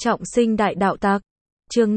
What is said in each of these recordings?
Trọng sinh đại đạo tặc. Chương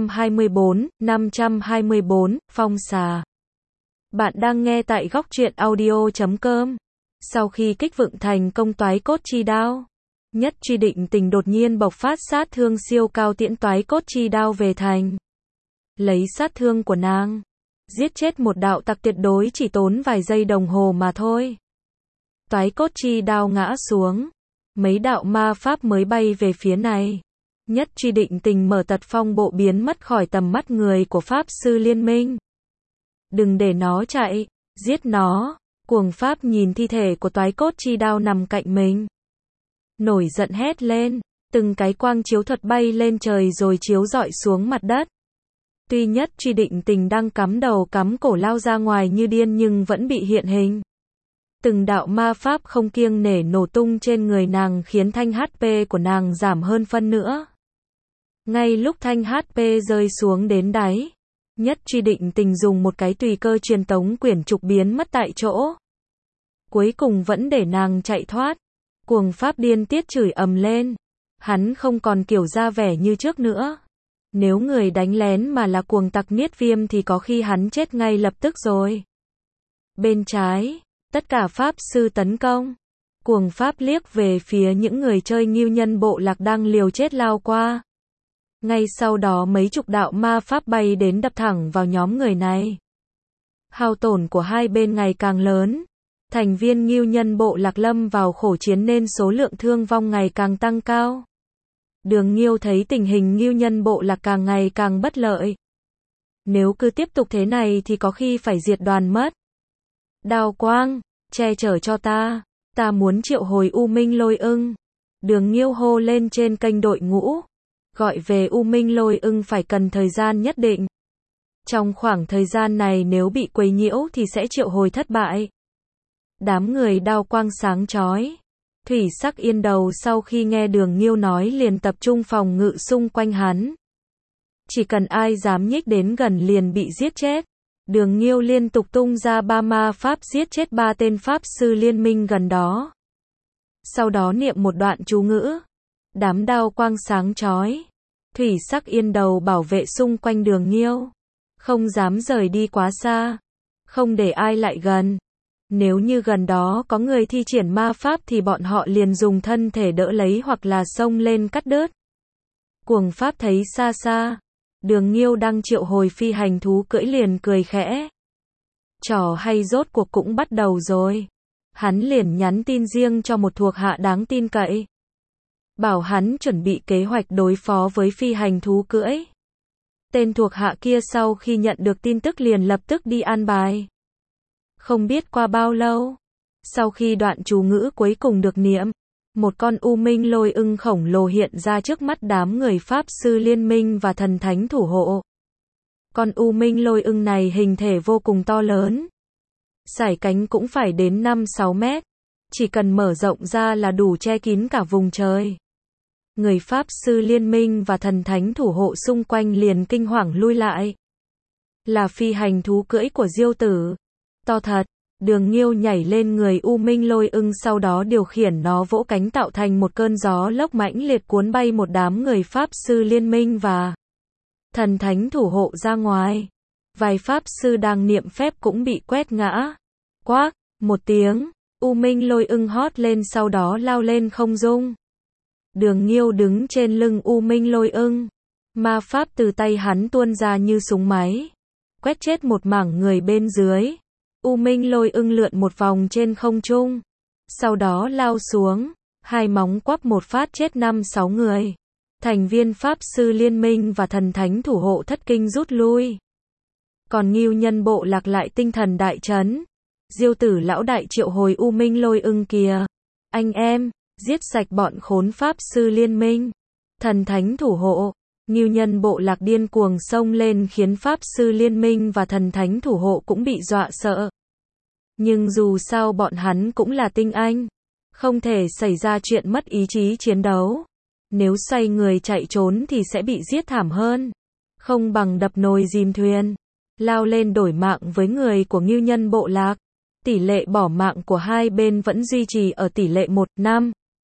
524, Phong xà. Bạn đang nghe tại góc truyện audio.com. Sau khi kích vựng thành công toái cốt chi đao, Nhất Truy định tình đột nhiên bộc phát sát thương siêu cao tiễn toái cốt chi đao về thành. Lấy sát thương của nàng, giết chết một đạo tặc tuyệt đối chỉ tốn vài giây đồng hồ mà thôi. Toái cốt chi đao ngã xuống, mấy đạo ma pháp mới bay về phía này. Nhất Truy định tình mở tật phong bộ biến mất khỏi tầm mắt người của Pháp Sư Liên Minh. Đừng để nó chạy, giết nó. Cuồng Pháp nhìn thi thể của toái cốt chi đao nằm cạnh mình, nổi giận hét lên, từng cái quang chiếu thuật bay lên trời rồi chiếu rọi xuống mặt đất. Tuy Nhất Truy định tình đang cắm đầu cắm cổ lao ra ngoài như điên nhưng vẫn bị hiện hình. Từng đạo ma pháp không kiêng nể nổ tung trên người nàng khiến thanh HP của nàng giảm hơn phân nữa. Ngay lúc thanh HP rơi xuống đến đáy, Nhất Truy định tình dùng một cái tùy cơ truyền tống quyển trục biến mất tại chỗ. Cuối cùng vẫn để nàng chạy thoát. Cuồng Pháp điên tiết chửi ầm lên. Hắn không còn kiểu ra vẻ như trước nữa. Nếu người đánh lén mà là cuồng tặc Niết Viêm thì có khi hắn chết ngay lập tức rồi. Bên trái, tất cả Pháp sư tấn công. Cuồng Pháp liếc về phía những người chơi Ngưu Nhân Bộ Lạc đang liều chết lao qua. Ngay sau đó mấy chục đạo ma pháp bay đến đập thẳng vào nhóm người này. Hao tổn của hai bên ngày càng lớn. Thành viên Ngưu Nhân Bộ Lạc lâm vào khổ chiến nên số lượng thương vong ngày càng tăng cao. Đường Nghiêu thấy tình hình Ngưu Nhân Bộ Lạc càng ngày càng bất lợi. Nếu cứ tiếp tục thế này thì có khi phải diệt đoàn mất. Đao quang, che chở cho ta muốn triệu hồi U Minh Lôi Ưng. Đường Nghiêu hô lên trên kênh đội ngũ. Gọi về U Minh Lôi Ưng phải cần thời gian nhất định. Trong khoảng thời gian này nếu bị quấy nhiễu thì sẽ triệu hồi thất bại. Đám người đao quang sáng chói. Thủy Sắc Yên Đầu sau khi nghe Đường Nghiêu nói liền tập trung phòng ngự xung quanh hắn. Chỉ cần ai dám nhích đến gần liền bị giết chết. Đường Nghiêu liên tục tung ra 3 ma pháp giết chết 3 tên Pháp Sư Liên Minh gần đó. Sau đó niệm một đoạn chú ngữ. Đám đao quang sáng chói. Thủy Sắc Yên Đầu bảo vệ xung quanh Đường Nghiêu. Không dám rời đi quá xa. Không để ai lại gần. Nếu như gần đó có người thi triển ma pháp thì bọn họ liền dùng thân thể đỡ lấy hoặc là xông lên cắt đứt. Cuồng Pháp thấy xa xa. Đường Nghiêu đang triệu hồi phi hành thú cưỡi liền cười khẽ. Trò hay rốt cuộc cũng bắt đầu rồi. Hắn liền nhắn tin riêng cho một thuộc hạ đáng tin cậy. Bảo hắn chuẩn bị kế hoạch đối phó với phi hành thú cưỡi. Tên thuộc hạ kia sau khi nhận được tin tức liền lập tức đi an bài. Không biết qua bao lâu, sau khi đoạn chú ngữ cuối cùng được niệm, một con U Minh Lôi Ưng khổng lồ hiện ra trước mắt đám người Pháp Sư Liên Minh và thần thánh thủ hộ. Con U Minh Lôi Ưng này hình thể vô cùng to lớn. Sải cánh cũng phải đến 5-6 mét. Chỉ cần mở rộng ra là đủ che kín cả vùng trời. Người Pháp Sư Liên Minh và thần thánh thủ hộ xung quanh liền kinh hoàng lui lại. Là phi hành thú cưỡi của Diêu Tử. To thật. Đường Nghiêu nhảy lên người U Minh Lôi Ưng sau đó điều khiển nó vỗ cánh tạo thành một cơn gió lốc mãnh liệt cuốn bay một đám người Pháp Sư Liên Minh và thần thánh thủ hộ ra ngoài. Vài Pháp Sư đang niệm phép cũng bị quét ngã. Quác, một tiếng, U Minh Lôi Ưng hót lên sau đó lao lên không trung. Đường Nghiêu đứng trên lưng U Minh Lôi Ưng. Ma pháp từ tay hắn tuôn ra như súng máy. Quét chết một mảng người bên dưới. U Minh Lôi Ưng lượn một vòng trên không trung. Sau đó lao xuống. Hai móng quắp một phát chết 5-6 người. Thành viên Pháp Sư Liên Minh và thần thánh thủ hộ thất kinh rút lui. Còn Ngưu Nhân Bộ Lạc lại tinh thần đại chấn. Diêu Tử lão đại triệu hồi U Minh Lôi Ưng kìa. Anh em, giết sạch bọn khốn Pháp Sư Liên Minh. Thần thánh thủ hộ. Ngưu Nhân Bộ Lạc điên cuồng xông lên khiến Pháp Sư Liên Minh và thần thánh thủ hộ cũng bị dọa sợ. Nhưng dù sao bọn hắn cũng là tinh anh. Không thể xảy ra chuyện mất ý chí chiến đấu. Nếu xoay người chạy trốn thì sẽ bị giết thảm hơn. Không bằng đập nồi dìm thuyền. Lao lên đổi mạng với người của Ngưu Nhân Bộ Lạc. Tỷ lệ bỏ mạng của hai bên vẫn duy trì ở tỷ lệ 1-5.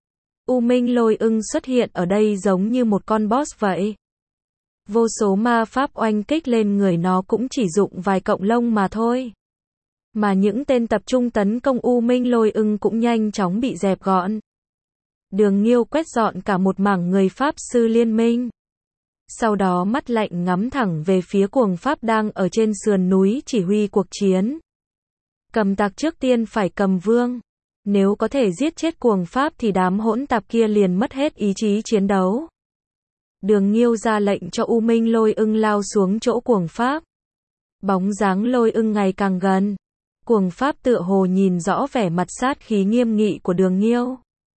U Minh Lôi Ưng xuất hiện ở đây giống như một con boss vậy. Vô số ma pháp oanh kích lên người nó cũng chỉ dụng vài cọng lông mà thôi. Mà những tên tập trung tấn công U Minh Lôi Ưng cũng nhanh chóng bị dẹp gọn. Đường Nghiêu quét dọn cả một mảng người Pháp sư liên minh. Sau đó mắt lạnh ngắm thẳng về phía cuồng Pháp đang ở trên sườn núi chỉ huy cuộc chiến. Cầm tặc trước tiên phải cầm vương. Nếu có thể giết chết cuồng Pháp thì đám hỗn tạp kia liền mất hết ý chí chiến đấu. Đường Nghiêu ra lệnh cho U Minh Lôi Ưng lao xuống chỗ cuồng Pháp. Bóng dáng Lôi Ưng ngày càng gần. Cuồng Pháp tựa hồ nhìn rõ vẻ mặt sát khí nghiêm nghị của Đường Nghiêu.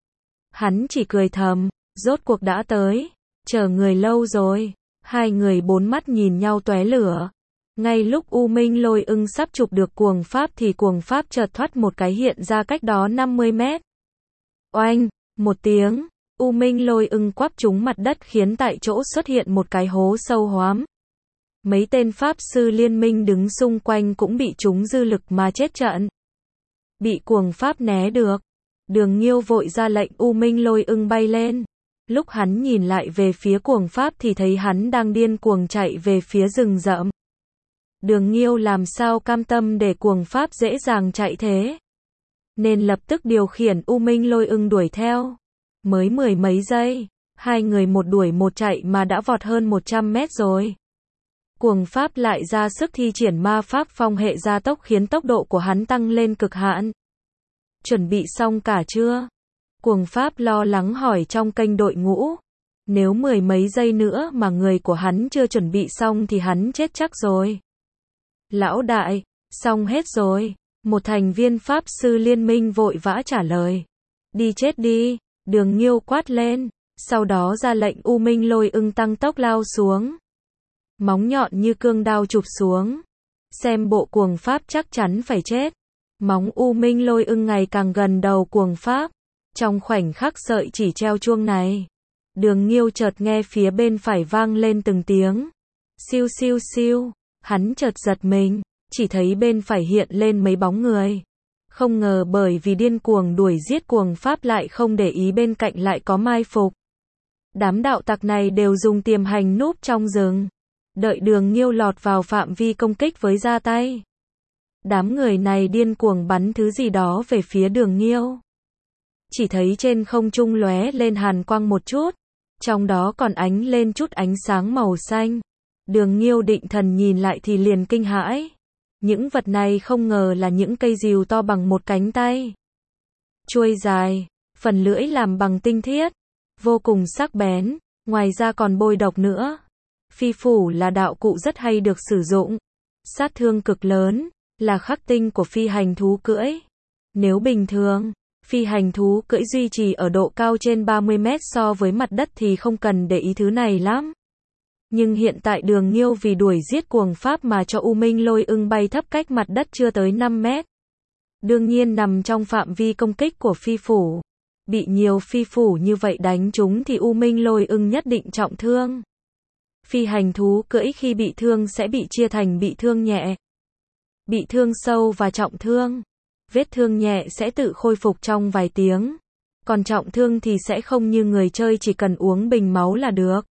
Hắn chỉ cười thầm, rốt cuộc đã tới, chờ người lâu rồi. Hai người bốn mắt nhìn nhau tóe lửa. Ngay lúc U Minh Lôi Ưng sắp chụp được cuồng Pháp thì cuồng Pháp chợt thoát một cái hiện ra cách đó 50 mét. Oanh, một tiếng, U Minh Lôi Ưng quắp trúng mặt đất khiến tại chỗ xuất hiện một cái hố sâu hoắm. Mấy tên Pháp sư liên minh đứng xung quanh cũng bị trúng dư lực mà chết trận. Bị cuồng Pháp né được. Đường Nghiêu vội ra lệnh U Minh Lôi Ưng bay lên. Lúc hắn nhìn lại về phía cuồng Pháp thì thấy hắn đang điên cuồng chạy về phía rừng rậm. Đường Nghiêu làm sao cam tâm để cuồng Pháp dễ dàng chạy thế. Nên lập tức điều khiển U Minh Lôi Ưng đuổi theo. Mới mười mấy giây, hai người một đuổi một chạy mà đã vọt hơn 100 mét rồi. Cuồng Pháp lại ra sức thi triển ma pháp phong hệ gia tốc khiến tốc độ của hắn tăng lên cực hạn. Chuẩn bị xong cả chưa? Cuồng Pháp lo lắng hỏi trong kênh đội ngũ. Nếu mười mấy giây nữa mà người của hắn chưa chuẩn bị xong thì hắn chết chắc rồi. Lão đại, xong hết rồi. Một thành viên Pháp sư liên minh vội vã trả lời. Đi chết đi, Đường Nghiêu quát lên. Sau đó ra lệnh U Minh Lôi Ưng tăng tốc lao xuống. Móng nhọn như cương đao chụp xuống. Xem bộ cuồng Pháp chắc chắn phải chết. Móng U Minh Lôi Ưng ngày càng gần đầu cuồng Pháp. Trong khoảnh khắc sợi chỉ treo chuông này, Đường Nghiêu chợt nghe phía bên phải vang lên từng tiếng. Siêu siêu siêu, hắn chợt giật mình, chỉ thấy bên phải hiện lên mấy bóng người. Không ngờ bởi vì điên cuồng đuổi giết cuồng Pháp lại không để ý bên cạnh lại có mai phục. Đám đạo tặc này đều dùng tiềm hành núp trong rừng. Đợi Đường Nghiêu lọt vào phạm vi công kích với ra tay. Đám người này điên cuồng bắn thứ gì đó về phía Đường Nghiêu. Chỉ thấy trên không trung lóe lên hàn quang một chút, trong đó còn ánh lên chút ánh sáng màu xanh. Đường Nghiêu định thần nhìn lại thì liền kinh hãi. Những vật này không ngờ là những cây rìu to bằng một cánh tay. Chuôi dài, phần lưỡi làm bằng tinh thiết, vô cùng sắc bén, ngoài ra còn bôi độc nữa. Phi phủ là đạo cụ rất hay được sử dụng, sát thương cực lớn, là khắc tinh của phi hành thú cưỡi. Nếu bình thường, phi hành thú cưỡi duy trì ở độ cao trên 30 mét so với mặt đất thì không cần để ý thứ này lắm. Nhưng hiện tại Đường Nghiêu vì đuổi giết cuồng Pháp mà cho U Minh Lôi Ưng bay thấp cách mặt đất chưa tới 5 mét. Đương nhiên nằm trong phạm vi công kích của phi phủ. Bị nhiều phi phủ như vậy đánh trúng thì U Minh Lôi Ưng nhất định trọng thương. Phi hành thú cưỡi khi bị thương sẽ bị chia thành bị thương nhẹ, bị thương sâu và trọng thương. Vết thương nhẹ sẽ tự khôi phục trong vài tiếng. Còn trọng thương thì sẽ không như người chơi chỉ cần uống bình máu là được.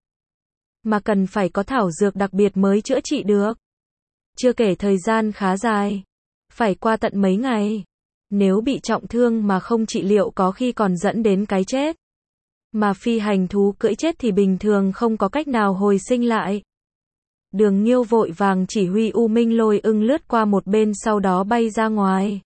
Mà cần phải có thảo dược đặc biệt mới chữa trị được. Chưa kể thời gian khá dài. Phải qua tận mấy ngày. Nếu bị trọng thương mà không trị liệu có khi còn dẫn đến cái chết. Mà phi hành thú cưỡi chết thì bình thường không có cách nào hồi sinh lại. Đường Nghiêu vội vàng chỉ huy U Minh Lôi Ưng lướt qua một bên sau đó bay ra ngoài.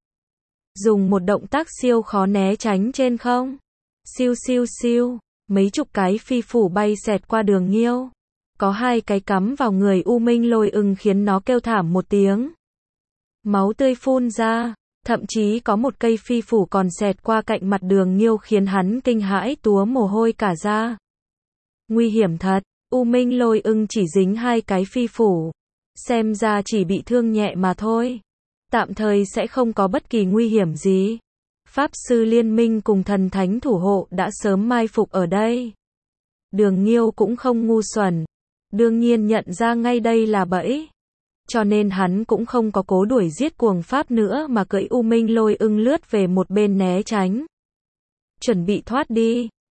Dùng một động tác siêu khó né tránh trên không. Siêu siêu siêu, mấy chục cái phi phủ bay xẹt qua Đường Nghiêu. Có hai cái cắm vào người U Minh Lôi Ưng khiến nó kêu thảm một tiếng. Máu tươi phun ra, thậm chí có một cây phi phủ còn xẹt qua cạnh mặt Đường Nghiêu khiến hắn kinh hãi túa mồ hôi cả ra. Nguy hiểm thật, U Minh Lôi Ưng chỉ dính hai cái phi phủ. Xem ra chỉ bị thương nhẹ mà thôi. Tạm thời sẽ không có bất kỳ nguy hiểm gì. Pháp sư liên minh cùng thần thánh thủ hộ đã sớm mai phục ở đây. Đường Nghiêu cũng không ngu xuẩn. Đương nhiên nhận ra ngay đây là bẫy. Cho nên hắn cũng không có cố đuổi giết cuồng Pháp nữa mà cưỡi U Minh Lôi Ưng lướt về một bên né tránh. Chuẩn bị thoát đi.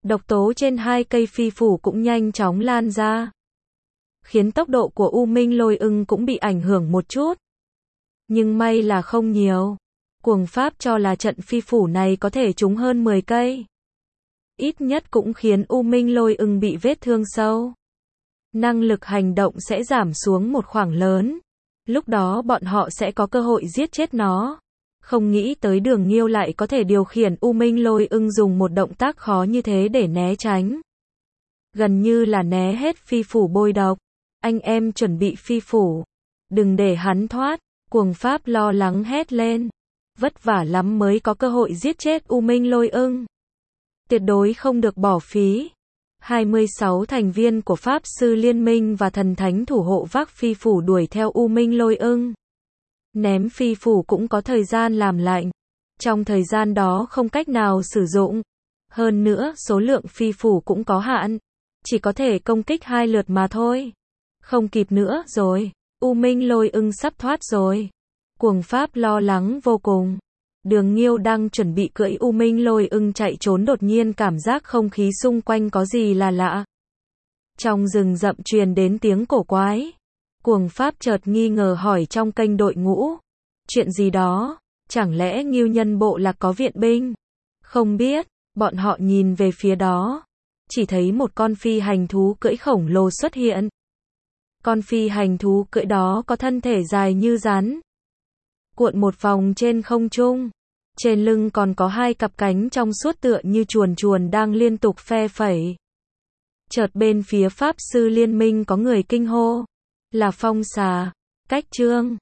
Độc tố trên hai cây phi phủ cũng nhanh chóng lan ra, khiến tốc độ của U Minh Lôi Ưng cũng bị ảnh hưởng một chút. Nhưng may là không nhiều. Cuồng Pháp cho là trận phi phủ này có thể trúng hơn 10 cây. Ít nhất cũng khiến U Minh Lôi Ưng bị vết thương sâu. Năng lực hành động sẽ giảm xuống một khoảng lớn. Lúc đó bọn họ sẽ có cơ hội giết chết nó. Không nghĩ tới Đường Nghiêu lại có thể điều khiển U Minh Lôi Ưng dùng một động tác khó như thế để né tránh. Gần như là né hết phi phủ bôi độc. Anh em chuẩn bị phi phủ. Đừng để hắn thoát. Cuồng Pháp lo lắng hét lên. Vất vả lắm mới có cơ hội giết chết U Minh Lôi Ưng. Tuyệt đối không được bỏ phí. 26 thành viên của Pháp Sư Liên minh và thần thánh thủ hộ vác phi phủ đuổi theo U Minh Lôi Ưng. Ném phi phủ cũng có thời gian làm lạnh. Trong thời gian đó không cách nào sử dụng. Hơn nữa, số lượng phi phủ cũng có hạn. Chỉ có thể công kích 2 lượt mà thôi. Không kịp nữa rồi. U Minh Lôi Ưng sắp thoát rồi. Cuồng Pháp lo lắng vô cùng. Đường Nghiêu đang chuẩn bị cưỡi U Minh Lôi Ưng chạy trốn, đột nhiên cảm giác không khí xung quanh có gì là lạ. Trong rừng rậm truyền đến tiếng cổ quái. Cuồng Pháp chợt nghi ngờ hỏi trong kênh đội ngũ. Chuyện gì đó? Chẳng lẽ Nghiêu nhân bộ lạc có viện binh? Không biết. Bọn họ nhìn về phía đó. Chỉ thấy một con phi hành thú cưỡi khổng lồ xuất hiện. Con phi hành thú cưỡi đó có thân thể dài như rắn, cuộn một vòng trên không trung. Trên lưng còn có 2 cặp cánh trong suốt tựa như chuồn chuồn đang liên tục phe phẩy. Chợt bên phía Pháp Sư Liên minh có người kinh hô. Là phong xà. Cách Trương.